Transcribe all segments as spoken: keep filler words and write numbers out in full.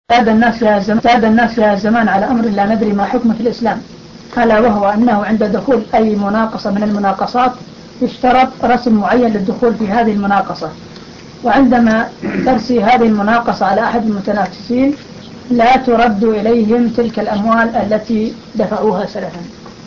اعتاد الناس يا زمان اعتاد الناس يا زمان على أمر لا ندري ما حكمه في الإسلام، ألا وهو أنه عند دخول أي مناقصة من المناقصات يشترط رسم معين للدخول في هذه المناقصة، وعندما ترسي هذه المناقصة على أحد المتنافسين لا ترد إليهم تلك الأموال التي دفعوها سلفا.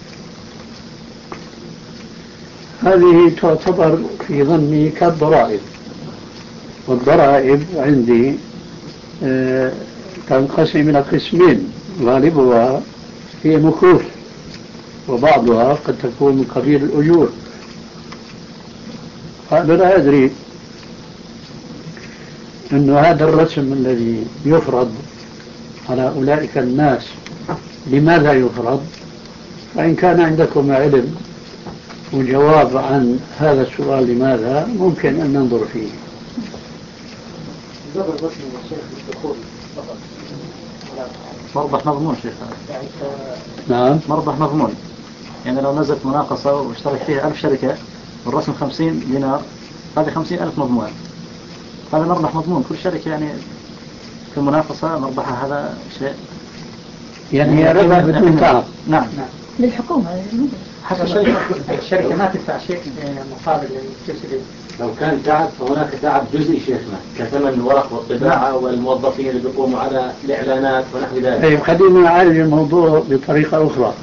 هذه تعتبر في ظني كالضرائب، والضرائب عندي آه تنقسم إلى قسمين، غالبها هي مكوث وبعضها قد تكون من قبيل الأجور. أنا لا أدري أن هذا الرسم الذي يفرض على أولئك الناس لماذا يفرض، فإن كان عندكم علم وجواب عن هذا السؤال لماذا ممكن أن ننظر فيه. مربح مضمون شيخ. نعم مربح مضمون، يعني لو نزلت مناقصة واشترك فيها ألف شركة والرسم خمسين دينار، هذه خمسين ألف مضمون، هذا مربح مضمون. كل شركة يعني في المناقصة مربحها هذا شيء يعني ربح بدون تعب. نعم للحكومة حتى الشركة الشركة ما تدفع شيء مقابل الجزء. لو كان تعب فهناك تعب جزئي شيخنا كثمن الورق والطباعة والموظفين اللي بيقوموا على الإعلانات ونحو ذلك. طيب خلينا نعالج الموضوع بطريقة أخرى.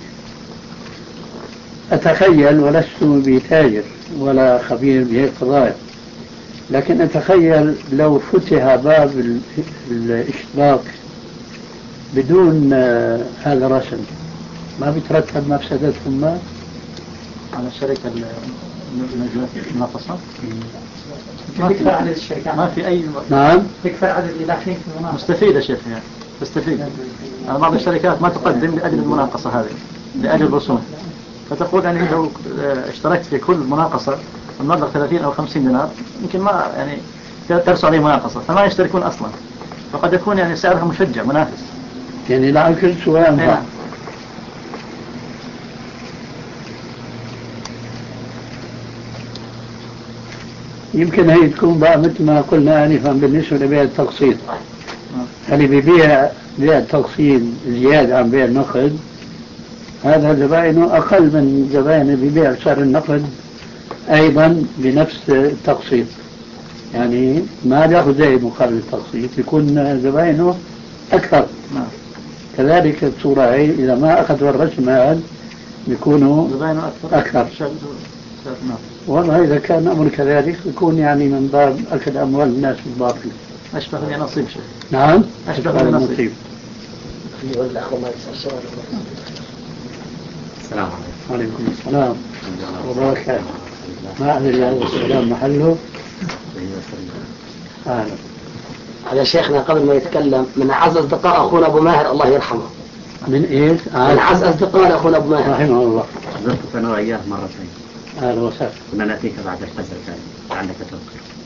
أتخيل، ولست بتاجر ولا خبير بهذه القضايا، لكن أتخيل لو فتح باب الاشتراك بدون هذا الرسم ما بيترتب مفسدة ثم على الشركة المناقصة؟ تكفى عدد الشركات، ما في أي نعم تكفى عدد اللي داخلين في المناقصة. مستفيدة شيخ يعني تستفيد. يعني بعض الشركات ما تقدم لأجل المناقصة هذه، لأجل الرسوم، فتقول يعني لو اشتركت في كل مناقصة المبلغ ثلاثين أو خمسين دينار يمكن ما يعني ترسل عليه مناقصة فما يشتركون أصلا، فقد يكون يعني سعرها مشجع منافس، يعني لا أكل سواء أنفع. يمكن هي تكون بقى مثل ما قلنا آنفا بالنسبة لبيع التقسيط، اللي بيبيع بيع التقسيط زيادة عن بيع النقد هذا زبائنه أقل من زبائن اللي بيبيع سعر النقد أيضا بنفس التقسيط، يعني ما يأخذ زي مقابل التقسيط يكون زبائنه أكثر. كذلك الصورة هي إذا ما أخذوا الرسم هذا يكونوا زبائنه أكثر, أكثر. والله إذا كان أمر كذلك يكون يعني من باب أكل أموال الناس بالباطل. أشبه لي نصيب شيء. نعم أشبه لي نصيب. السلام عليكم. وعليكم السلام وبركاته. ما أدري هذا السلام محله. أهلا. هذا شيخنا قبل ما يتكلم من أعز أصدقاء أخونا أبو ماهر الله يرحمه. من إيش؟ من أعز أصدقاء أخونا أبو ماهر رحمه الله. زرتك أنا وإياه مرتين. أهلا وسهلا. كنا نأتيك بعد الفجر كان عندك توقف.